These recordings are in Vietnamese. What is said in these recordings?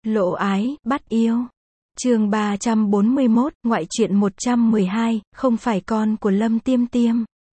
Lộ ái, bắt yêu. Chương 341, ngoại truyện 112, không phải con của Lâm Tiêm Tiêm.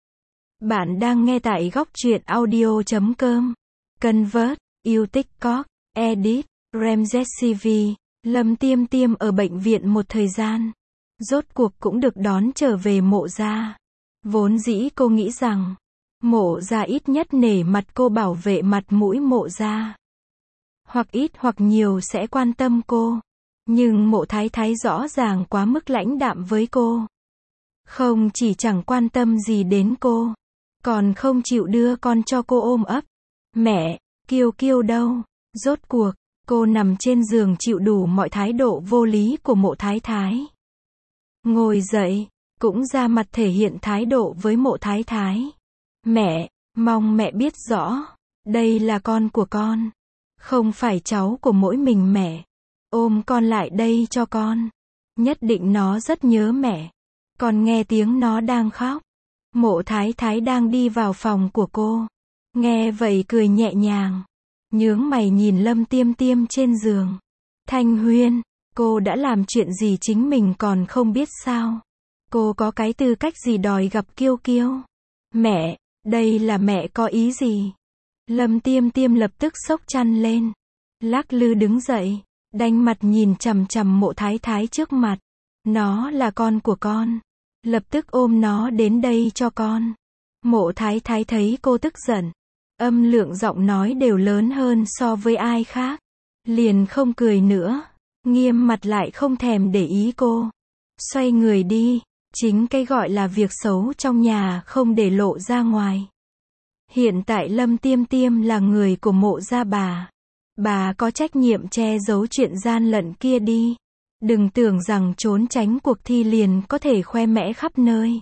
Bạn đang nghe tại góc truyện audio.com. Convert, yêu TikTok, edit, RemZCV. Lâm Tiêm Tiêm ở bệnh viện một thời gian. Rốt cuộc cũng được đón trở về Mộ gia. Vốn dĩ cô nghĩ rằng, Mộ gia ít nhất nể mặt cô, bảo vệ mặt mũi Mộ gia. Hoặc ít hoặc nhiều sẽ quan tâm cô. Nhưng Mộ Thái Thái rõ ràng quá mức lãnh đạm với cô. Không chỉ chẳng quan tâm gì đến cô, còn không chịu đưa con cho cô ôm ấp. Mẹ, Kiêu Kiêu đâu? Rốt cuộc, cô nằm trên giường chịu đủ mọi thái độ vô lý của Mộ Thái Thái. Ngồi dậy, cũng ra mặt thể hiện thái độ với Mộ Thái Thái. Mẹ, mong mẹ biết rõ, đây là con của con. Không phải cháu của mỗi mình mẹ. Ôm con lại đây cho con. Nhất định nó rất nhớ mẹ. Con nghe tiếng nó đang khóc. Mộ Thái Thái đang đi vào phòng của cô. Nghe vậy cười nhẹ nhàng. Nhướng mày nhìn Lâm Tiêm Tiêm trên giường. Thanh Huyên, cô đã làm chuyện gì chính mình còn không biết sao? Cô có cái tư cách gì đòi gặp Kiêu Kiêu? Mẹ, đây là mẹ có ý gì? Lâm Tiêm Tiêm lập tức xốc chăn lên. Lắc lư đứng dậy. Đanh mặt nhìn chằm chằm Mộ Thái Thái trước mặt. Nó là con của con. Lập tức ôm nó đến đây cho con. Mộ Thái Thái thấy cô tức giận. Âm lượng giọng nói đều lớn hơn so với ai khác. Liền không cười nữa. Nghiêm mặt lại không thèm để ý cô. Xoay người đi. Chính cái gọi là việc xấu trong nhà không để lộ ra ngoài. Hiện tại Lâm Tiêm Tiêm là người của Mộ gia bà. Bà có trách nhiệm che giấu chuyện gian lận kia đi. Đừng tưởng rằng trốn tránh cuộc thi liền có thể khoe mẽ khắp nơi.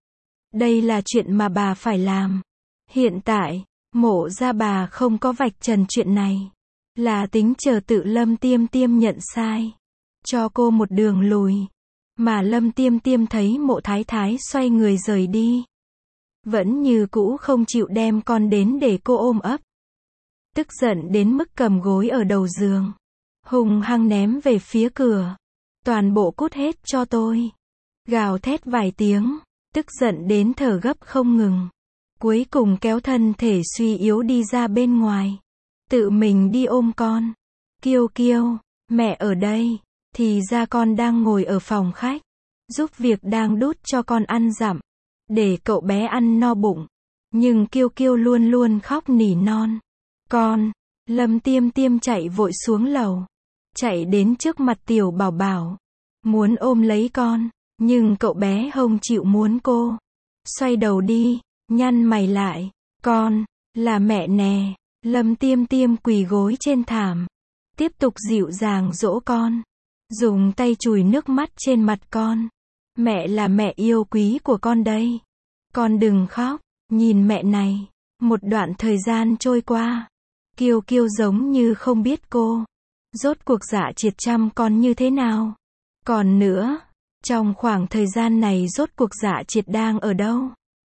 Đây là chuyện mà bà phải làm. Hiện tại, Mộ gia bà không có vạch trần chuyện này. Là tính chờ tự Lâm Tiêm Tiêm nhận sai. Cho cô một đường lùi. Mà Lâm Tiêm Tiêm thấy Mộ Thái Thái xoay người rời đi. Vẫn như cũ không chịu đem con đến để cô ôm ấp. Tức giận đến mức cầm gối ở đầu giường. Hùng hăng ném về phía cửa. Toàn bộ cút hết cho tôi. Gào thét vài tiếng. Tức giận đến thở gấp không ngừng. Cuối cùng kéo thân thể suy yếu đi ra bên ngoài. Tự mình đi ôm con. Kiêu Kiêu, mẹ ở đây. Thì ra con đang ngồi ở phòng khách. Giúp việc đang đút cho con ăn dặm. Để cậu bé ăn no bụng. Nhưng Kiêu Kiêu luôn luôn khóc nỉ non. Con, Lâm Tiêm Tiêm chạy vội xuống lầu. Chạy đến trước mặt tiểu bảo bảo. Muốn ôm lấy con. Nhưng cậu bé không chịu muốn cô. Xoay đầu đi, nhăn mày lại. Con, là mẹ nè. Lâm Tiêm Tiêm quỳ gối trên thảm. Tiếp tục dịu dàng dỗ con. Dùng tay chùi nước mắt trên mặt con. Mẹ là mẹ yêu quý của con đây. Con đừng khóc, nhìn mẹ này. Một đoạn thời gian trôi qua. Kiêu Kiêu giống như không biết cô. Rốt cuộc Dạ Triệt chăm con như thế nào? Còn nữa, trong khoảng thời gian này rốt cuộc Dạ Triệt đang ở đâu?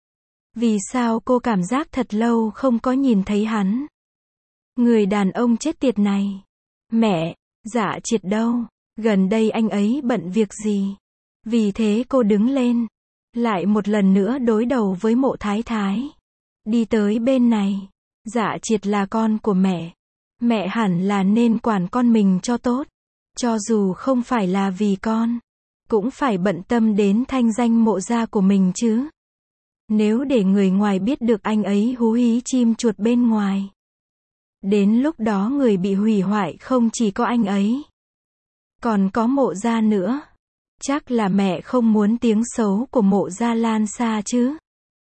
Vì sao cô cảm giác thật lâu không có nhìn thấy hắn? Người đàn ông chết tiệt này. Mẹ, Dạ Triệt đâu? Gần đây anh ấy bận việc gì? Vì thế cô đứng lên. Lại một lần nữa đối đầu với Mộ Thái Thái. Đi tới bên này. Dạ Triệt là con của mẹ. Mẹ hẳn là nên quản con mình cho tốt. Cho dù không phải là vì con. Cũng phải bận tâm đến thanh danh Mộ gia của mình chứ. Nếu để người ngoài biết được anh ấy hú hí chim chuột bên ngoài. Đến lúc đó người bị hủy hoại không chỉ có anh ấy. Còn có Mộ gia nữa. Chắc là mẹ không muốn tiếng xấu của Mộ gia lan xa chứ.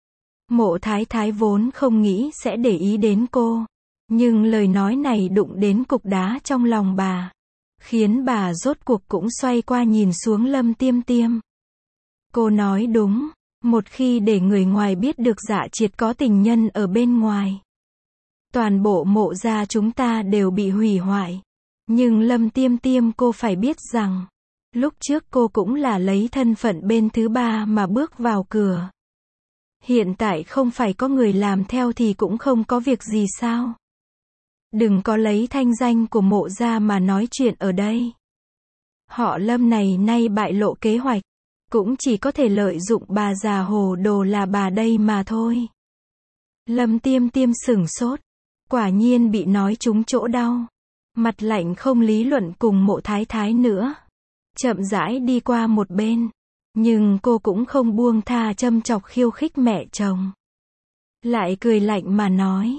Mộ Thái Thái vốn không nghĩ sẽ để ý đến cô. Nhưng lời nói này đụng đến cục đá trong lòng bà. Khiến bà rốt cuộc cũng xoay qua nhìn xuống Lâm Tiêm Tiêm. Cô nói đúng. Một khi để người ngoài biết được Dạ Triệt có tình nhân ở bên ngoài. Toàn bộ Mộ gia chúng ta đều bị hủy hoại. Nhưng Lâm Tiêm Tiêm cô phải biết rằng. Lúc trước cô cũng là lấy thân phận bên thứ ba mà bước vào cửa. Hiện tại không phải có người làm theo thì cũng không có việc gì sao? Đừng có lấy thanh danh của Mộ gia mà nói chuyện ở đây. Họ Lâm này nay bại lộ kế hoạch, cũng chỉ có thể lợi dụng bà già hồ đồ là bà đây mà thôi. Lâm Tiêm Tiêm sửng sốt, quả nhiên bị nói trúng chỗ đau. Mặt lạnh không lý luận cùng Mộ Thái Thái nữa. Chậm rãi đi qua một bên. Nhưng cô cũng không buông tha châm chọc khiêu khích mẹ chồng. Lại cười lạnh mà nói.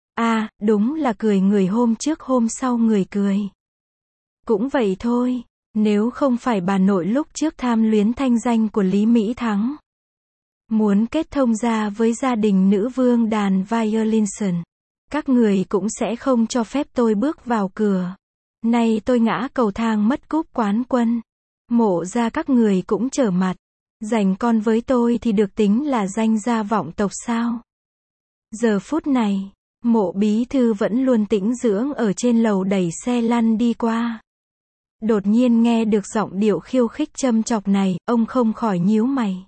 Đúng là cười người hôm trước hôm sau người cười. Cũng vậy thôi, nếu không phải bà nội lúc trước tham luyến thanh danh của Lý Mỹ Thắng. Muốn kết thông gia với gia đình nữ vương đàn Violinson. Các người cũng sẽ không cho phép tôi bước vào cửa. Nay tôi ngã cầu thang mất cúp quán quân. Mộ ra các người cũng trở mặt. Giành con với tôi thì được tính là danh gia vọng tộc sao? Giờ phút này, Mộ bí thư vẫn luôn tĩnh dưỡng ở trên lầu đẩy xe lăn đi qua. Đột nhiên nghe được giọng điệu khiêu khích châm chọc này, ông không khỏi nhíu mày.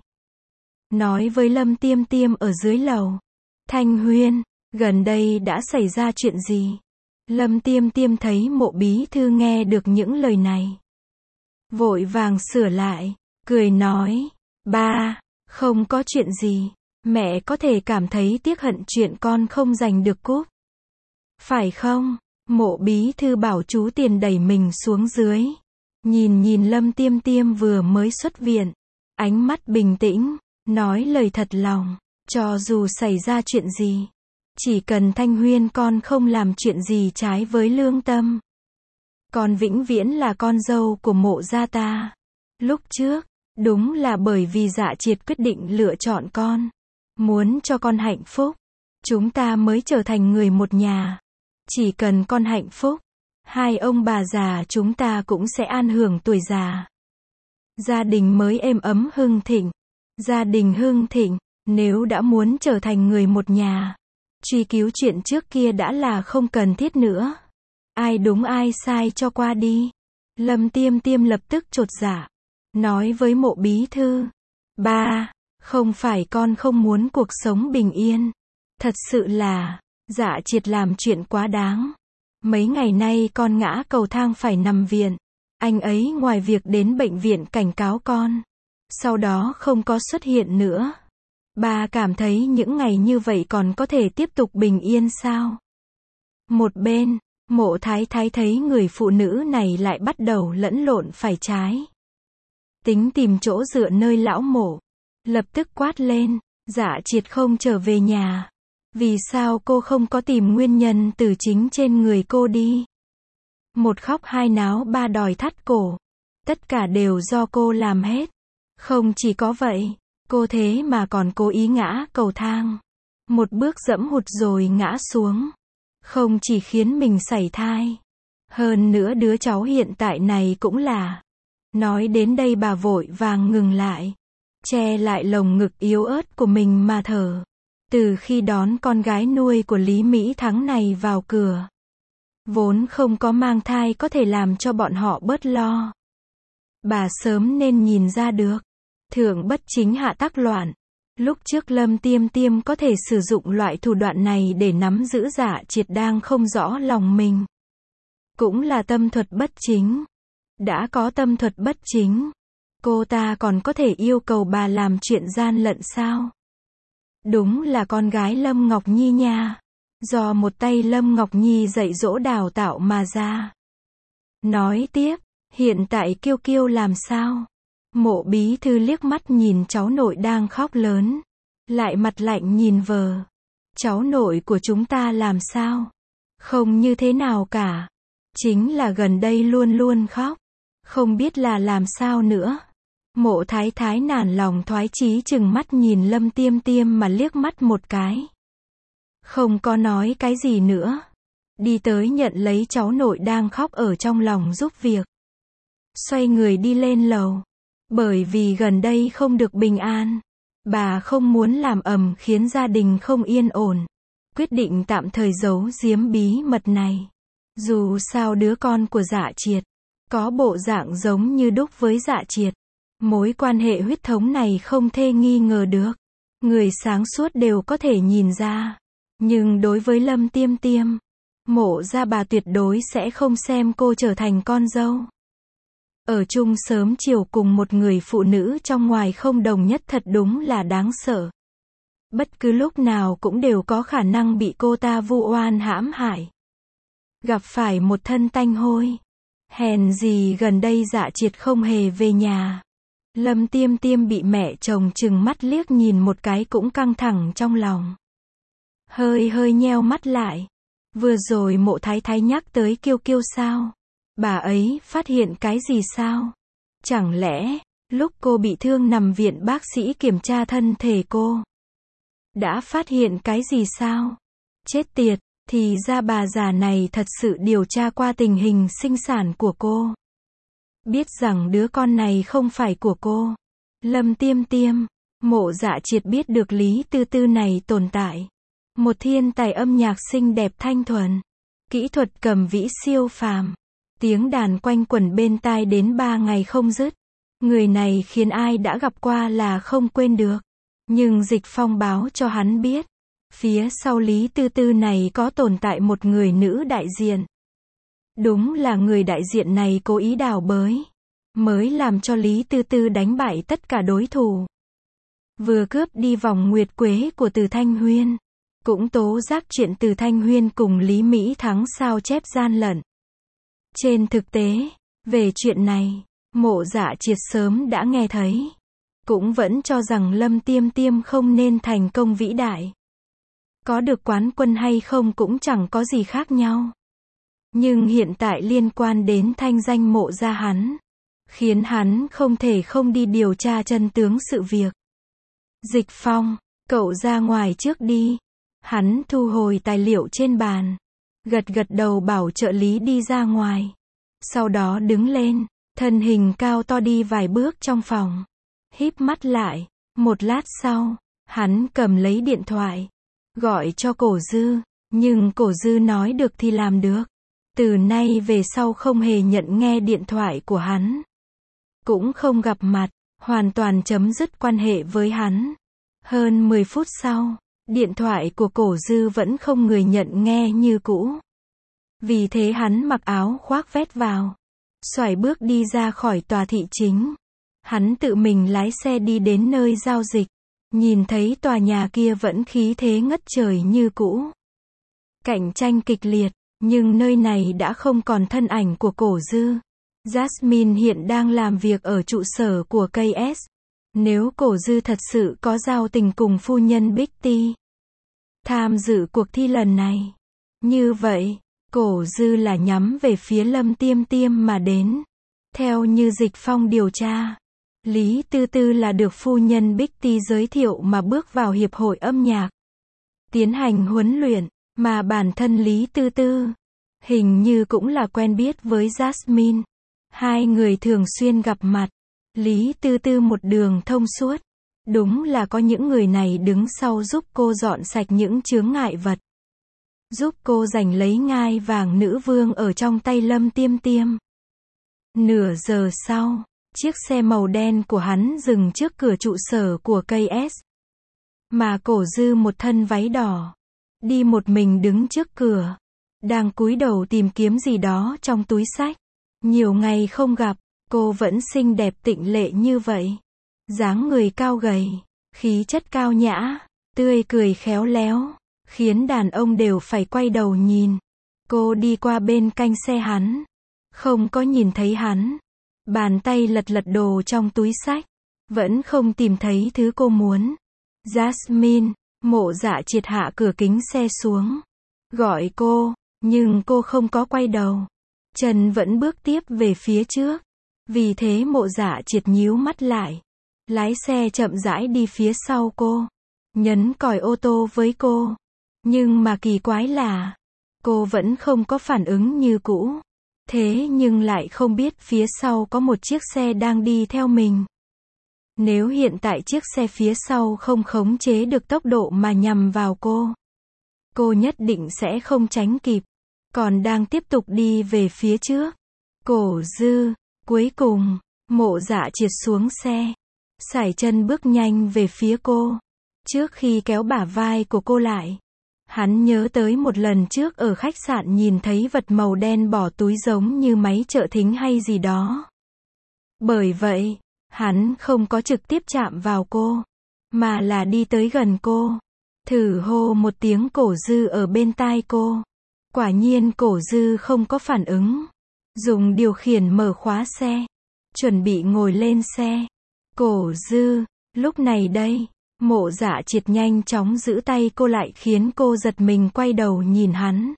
Nói với Lâm Tiêm Tiêm ở dưới lầu. Thanh Huyên, gần đây đã xảy ra chuyện gì? Lâm Tiêm Tiêm thấy Mộ bí thư nghe được những lời này. Vội vàng sửa lại, cười nói. Ba, không có chuyện gì. Mẹ có thể cảm thấy tiếc hận chuyện con không giành được cúp. Phải không? Mộ bí thư bảo chú Tiền đẩy mình xuống dưới. Nhìn Lâm Tiêm Tiêm vừa mới xuất viện. Ánh mắt bình tĩnh, nói lời thật lòng. Cho dù xảy ra chuyện gì. Chỉ cần Thanh Huyên con không làm chuyện gì trái với lương tâm. Con vĩnh viễn là con dâu của Mộ gia ta. Lúc trước, đúng là bởi vì Dạ Triệt quyết định lựa chọn con. Muốn cho con hạnh phúc. Chúng ta mới trở thành người một nhà. Chỉ cần con hạnh phúc. Hai ông bà già chúng ta cũng sẽ an hưởng tuổi già. Gia đình mới êm ấm hưng thịnh. Gia đình hưng thịnh. Nếu đã muốn trở thành người một nhà. Truy cứu chuyện trước kia đã là không cần thiết nữa. Ai đúng ai sai cho qua đi. Lâm Tiêm Tiêm lập tức chột dạ. Nói với Mộ bí thư. Ba, không phải con không muốn cuộc sống bình yên. Thật sự là, Dạ Triệt làm chuyện quá đáng. Mấy ngày nay con ngã cầu thang phải nằm viện. Anh ấy ngoài việc đến bệnh viện cảnh cáo con. Sau đó không có xuất hiện nữa. Ba cảm thấy những ngày như vậy còn có thể tiếp tục bình yên sao? Một bên, Mộ Thái Thái thấy người phụ nữ này lại bắt đầu lẫn lộn phải trái. Tính tìm chỗ dựa nơi lão Mộ. Lập tức quát lên, Dạ Triệt không trở về nhà. Vì sao cô không có tìm nguyên nhân từ chính trên người cô đi? Một khóc hai náo ba đòi thắt cổ. Tất cả đều do cô làm hết. Không chỉ có vậy, cô thế mà còn cố ý ngã cầu thang. Một bước dẫm hụt rồi ngã xuống. Không chỉ khiến mình sảy thai. Hơn nữa đứa cháu hiện tại này cũng là. Nói đến đây bà vội vàng ngừng lại. Che lại lồng ngực yếu ớt của mình mà thở. Từ khi đón con gái nuôi của Lý Mỹ Thắng này vào cửa. Vốn không có mang thai có thể làm cho bọn họ bớt lo. Bà sớm nên nhìn ra được. Thượng bất chính hạ tắc loạn. Lúc trước Lâm Tiêm Tiêm có thể sử dụng loại thủ đoạn này để nắm giữ Dạ Triệt đang không rõ lòng mình. Cũng là tâm thuật bất chính. Đã có tâm thuật bất chính. Cô ta còn có thể yêu cầu bà làm chuyện gian lận sao? Đúng là con gái Lâm Ngọc Nhi nha. Do một tay Lâm Ngọc Nhi dạy dỗ đào tạo mà ra. Nói tiếp, hiện tại Kiêu Kiêu làm sao? Mộ bí thư liếc mắt nhìn cháu nội đang khóc lớn. Lại mặt lạnh nhìn vợ. Cháu nội của chúng ta làm sao? Không như thế nào cả. Chính là gần đây luôn luôn khóc. Không biết là làm sao nữa. Mộ Thái Thái nản lòng thoái chí chừng mắt nhìn Lâm Tiêm Tiêm mà liếc mắt một cái. Không có nói cái gì nữa. Đi tới nhận lấy cháu nội đang khóc ở trong lòng giúp việc. Xoay người đi lên lầu. Bởi vì gần đây không được bình an. Bà không muốn làm ầm khiến gia đình không yên ổn. Quyết định tạm thời giấu giếm bí mật này. Dù sao đứa con của Dạ Triệt. Có bộ dạng giống như đúc với Dạ Triệt. Mối quan hệ huyết thống này không thể nghi ngờ được. Người sáng suốt đều có thể nhìn ra. Nhưng đối với Lâm Tiêm Tiêm. Mộ gia bà tuyệt đối sẽ không xem cô trở thành con dâu. Ở chung sớm chiều cùng một người phụ nữ trong ngoài không đồng nhất thật đúng là đáng sợ. Bất cứ lúc nào cũng đều có khả năng bị cô ta vu oan hãm hại. Gặp phải một thân tanh hôi. Hèn gì gần đây Dạ Triệt không hề về nhà. Lâm Tiêm Tiêm bị mẹ chồng trừng mắt liếc nhìn một cái cũng căng thẳng trong lòng. Hơi nheo mắt lại. Vừa rồi Mộ Thái Thái nhắc tới Kiêu Kiêu sao? Bà ấy phát hiện cái gì sao? Chẳng lẽ, lúc cô bị thương nằm viện bác sĩ kiểm tra thân thể cô đã phát hiện cái gì sao? Chết tiệt, thì ra bà già này thật sự điều tra qua tình hình sinh sản của cô. Biết rằng đứa con này không phải của cô. Lâm Tiêm Tiêm, Mộ Dạ Triệt biết được Lý Tư Tư này tồn tại. Một thiên tài âm nhạc xinh đẹp thanh thuần. Kỹ thuật cầm vĩ siêu phàm. Tiếng đàn quanh quẩn bên tai đến 3 ngày không dứt. Người này khiến ai đã gặp qua là không quên được. Nhưng Dịch Phong báo cho hắn biết. Phía sau Lý Tư Tư này có tồn tại một người nữ đại diện. Đúng là người đại diện này cố ý đào bới. Mới làm cho Lý Tư Tư đánh bại tất cả đối thủ. Vừa cướp đi vòng nguyệt quế của Từ Thanh Huyên. Cũng tố giác chuyện Từ Thanh Huyên cùng Lý Mỹ Thắng sao chép gian lận. Trên thực tế, về chuyện này, Mộ Dạ Triệt sớm đã nghe thấy. Cũng vẫn cho rằng Lâm Tiêm Tiêm không nên thành công vĩ đại. Có được quán quân hay không cũng chẳng có gì khác nhau. Nhưng hiện tại liên quan đến thanh danh Mộ gia hắn, khiến hắn không thể không đi điều tra chân tướng sự việc. Dịch Phong, cậu ra ngoài trước đi. Hắn thu hồi tài liệu trên bàn. Gật đầu bảo trợ lý đi ra ngoài. Sau đó đứng lên, thân hình cao to đi vài bước trong phòng. Híp mắt lại, một lát sau, hắn cầm lấy điện thoại. Gọi cho Cổ Dư, nhưng Cổ Dư nói được thì làm được. Từ nay về sau không hề nhận nghe điện thoại của hắn. Cũng không gặp mặt, hoàn toàn chấm dứt quan hệ với hắn. Hơn 10 phút sau, điện thoại của Cổ Dư vẫn không người nhận nghe như cũ. Vì thế hắn mặc áo khoác vét vào. Xoài bước đi ra khỏi tòa thị chính. Hắn tự mình lái xe đi đến nơi giao dịch. Nhìn thấy tòa nhà kia vẫn khí thế ngất trời như cũ. Cạnh tranh kịch liệt, nhưng nơi này đã không còn thân ảnh của Cổ Dư. Jasmine hiện đang làm việc ở trụ sở của KS. Nếu Cổ Dư thật sự có giao tình cùng phu nhân Big T tham dự cuộc thi lần này, như vậy, Cổ Dư là nhắm về phía Lâm Tiêm Tiêm mà đến. Theo như Dịch Phong điều tra, Lý Tư Tư là được phu nhân Big T giới thiệu mà bước vào hiệp hội âm nhạc. Tiến hành huấn luyện, mà bản thân Lý Tư Tư hình như cũng là quen biết với Jasmine. Hai người thường xuyên gặp mặt. Lý Tư Tư một đường thông suốt. Đúng là có những người này đứng sau giúp cô dọn sạch những chướng ngại vật. Giúp cô giành lấy ngai vàng nữ vương ở trong tay Lâm Tiêm Tiêm. Nửa giờ sau, chiếc xe màu đen của hắn dừng trước cửa trụ sở của KS. Mà Cổ Dư một thân váy đỏ, đi một mình đứng trước cửa, đang cúi đầu tìm kiếm gì đó trong túi xách. Nhiều ngày không gặp, cô vẫn xinh đẹp tịnh lệ như vậy. Dáng người cao gầy, khí chất cao nhã, tươi cười khéo léo, khiến đàn ông đều phải quay đầu nhìn. Cô đi qua bên cạnh xe hắn, không có nhìn thấy hắn. Bàn tay lật đồ trong túi xách, vẫn không tìm thấy thứ cô muốn. Jasmine, Mộ Dạ Triệt hạ cửa kính xe xuống, gọi cô, nhưng cô không có quay đầu. Chân vẫn bước tiếp về phía trước. Vì thế Mộ Dạ Triệt nhíu mắt lại, lái xe chậm rãi đi phía sau cô, nhấn còi ô tô với cô. Nhưng mà kỳ quái là, cô vẫn không có phản ứng như cũ. Thế nhưng lại không biết phía sau có một chiếc xe đang đi theo mình. Nếu hiện tại chiếc xe phía sau không khống chế được tốc độ mà nhằm vào cô nhất định sẽ không tránh kịp, còn đang tiếp tục đi về phía trước. Cổ Dư, cuối cùng, Mộ Dạ Triệt xuống xe, sải chân bước nhanh về phía cô. Trước khi kéo bả vai của cô lại, Hắn nhớ tới một lần trước ở khách sạn nhìn thấy vật màu đen bỏ túi giống như máy trợ thính hay gì đó. Bởi vậy, hắn không có trực tiếp chạm vào cô, mà là đi tới gần cô, thử hô một tiếng Cổ Dư ở bên tai cô. Quả nhiên Cổ Dư không có phản ứng. Dùng điều khiển mở khóa xe, chuẩn bị ngồi lên xe. Cổ Dư, lúc này đây, Mộ Dạ Triệt nhanh chóng giữ tay cô lại khiến cô giật mình quay đầu nhìn hắn.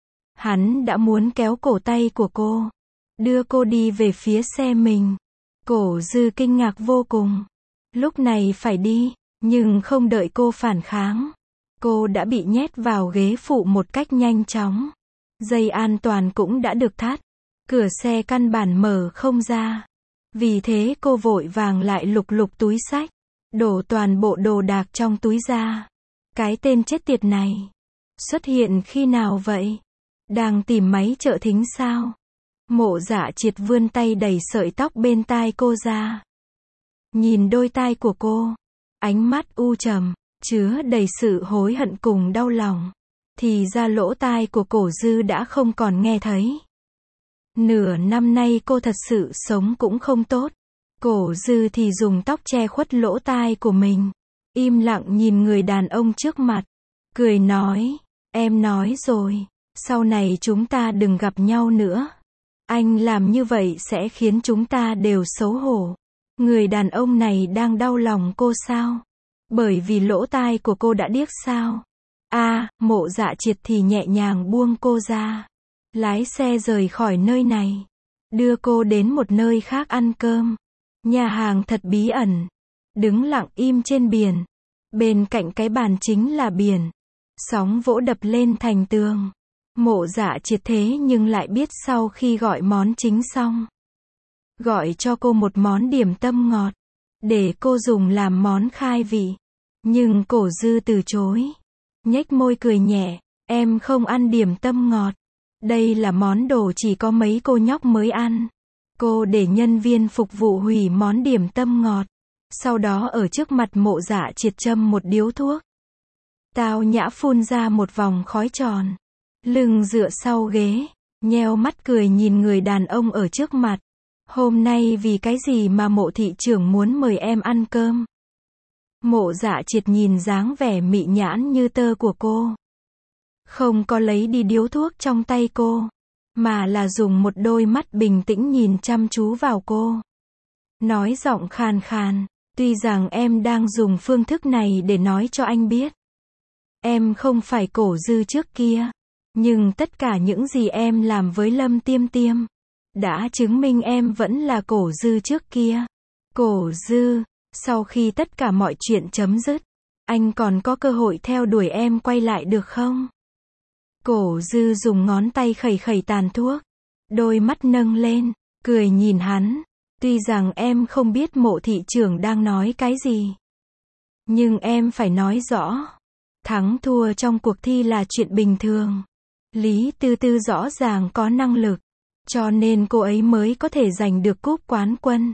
Hắn đã muốn kéo cổ tay của cô, đưa cô đi về phía xe mình. Cổ Dư kinh ngạc vô cùng. Lúc này phải đi, nhưng không đợi cô phản kháng. Cô đã bị nhét vào ghế phụ một cách nhanh chóng. Dây an toàn cũng đã được thắt. Cửa xe căn bản mở không ra. Vì thế cô vội vàng lại lục lục túi xách, đổ toàn bộ đồ đạc trong túi ra. Cái tên chết tiệt này xuất hiện khi nào vậy? Đang tìm máy trợ thính sao? Mộ Dạ Triệt vươn tay đẩy sợi tóc bên tai cô ra. Nhìn đôi tai của cô, ánh mắt u trầm, chứa đầy sự hối hận cùng đau lòng. Thì ra lỗ tai của Cổ Dư đã không còn nghe thấy. Nửa năm nay cô thật sự sống cũng không tốt. Cổ Dư thì dùng tóc che khuất lỗ tai của mình. Im lặng nhìn người đàn ông trước mặt. Cười nói, em nói rồi, sau này chúng ta đừng gặp nhau nữa. Anh làm như vậy sẽ khiến chúng ta đều xấu hổ. Người đàn ông này đang đau lòng cô sao? Bởi vì lỗ tai của cô đã điếc sao? Mộ Dạ Triệt thì nhẹ nhàng buông cô ra. Lái xe rời khỏi nơi này. Đưa cô đến một nơi khác ăn cơm. Nhà hàng thật bí ẩn. Đứng lặng im trên biển. Bên cạnh cái bàn chính là biển. Sóng vỗ đập lên thành tường. Mộ Dạ Triệt thế nhưng lại biết sau khi gọi món chính xong, gọi cho cô một món điểm tâm ngọt, để cô dùng làm món khai vị. Nhưng Cổ Dư từ chối. Nhếch môi cười nhẹ, em không ăn điểm tâm ngọt. Đây là món đồ chỉ có mấy cô nhóc mới ăn. Cô để nhân viên phục vụ hủy món điểm tâm ngọt. Sau đó ở trước mặt Mộ Dạ Triệt châm một điếu thuốc. Tao nhã phun ra một vòng khói tròn. Lưng dựa sau ghế, nheo mắt cười nhìn người đàn ông ở trước mặt. Hôm nay vì cái gì mà Mộ thị trưởng muốn mời em ăn cơm? Mộ Dạ Triệt nhìn dáng vẻ mị nhãn như tơ của cô. Không có lấy đi điếu thuốc trong tay cô, mà là dùng một đôi mắt bình tĩnh nhìn chăm chú vào cô. Nói giọng khàn khàn, tuy rằng em đang dùng phương thức này để nói cho anh biết. Em không phải Cổ Dư trước kia. Nhưng tất cả những gì em làm với Lâm Tiêm Tiêm đã chứng minh em vẫn là Cổ Dư trước kia. Cổ Dư, sau khi tất cả mọi chuyện chấm dứt, anh còn có cơ hội theo đuổi em quay lại được không? Cổ Dư dùng ngón tay khẩy khẩy tàn thuốc, đôi mắt nâng lên, cười nhìn hắn. Tuy rằng em không biết Mộ thị trưởng đang nói cái gì, nhưng em phải nói rõ. Thắng thua trong cuộc thi là chuyện bình thường. Lý Tư Tư rõ ràng có năng lực, cho nên cô ấy mới có thể giành được cúp quán quân.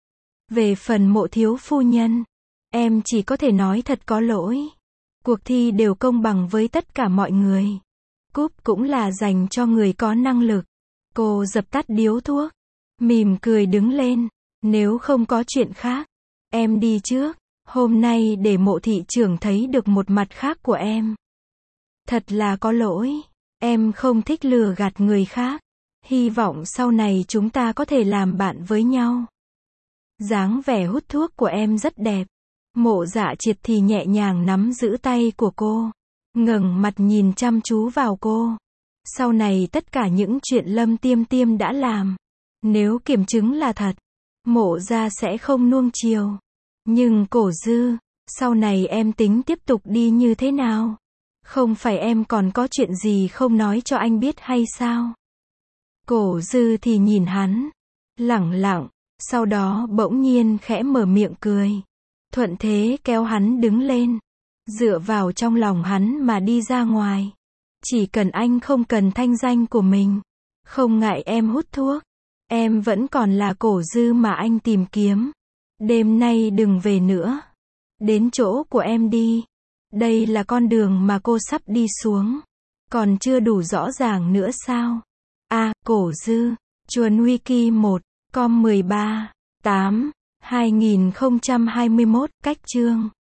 Về phần Mộ thiếu phu nhân, em chỉ có thể nói thật có lỗi. Cuộc thi đều công bằng với tất cả mọi người. Cúp cũng là dành cho người có năng lực. Cô dập tắt điếu thuốc, mỉm cười đứng lên. Nếu không có chuyện khác, em đi trước. Hôm nay để Mộ thị trưởng thấy được một mặt khác của em. Thật là có lỗi. Em không thích lừa gạt người khác. Hy vọng sau này chúng ta có thể làm bạn với nhau. Dáng vẻ hút thuốc của em rất đẹp. Mộ Dạ Triệt thì nhẹ nhàng nắm giữ tay của cô, ngẩng mặt nhìn chăm chú vào cô. Sau này tất cả những chuyện Lâm Tiêm Tiêm đã làm, nếu kiểm chứng là thật, Mộ gia sẽ không nuông chiều. Nhưng Cổ Dư, sau này em tính tiếp tục đi như thế nào? Không phải em còn có chuyện gì không nói cho anh biết hay sao? Cổ Dư thì nhìn hắn, lẳng lặng, sau đó bỗng nhiên khẽ mở miệng cười. Thuận thế kéo hắn đứng lên, dựa vào trong lòng hắn mà đi ra ngoài. Chỉ cần anh không cần thanh danh của mình, không ngại em hút thuốc, em vẫn còn là Cổ Dư mà anh tìm kiếm. Đêm nay đừng về nữa, đến chỗ của em đi. Đây là con đường mà cô sắp đi xuống. Còn chưa đủ rõ ràng nữa sao? Cổ dư. Chuồn Wiki 1. Com 13. 8. 2021. Cách chương.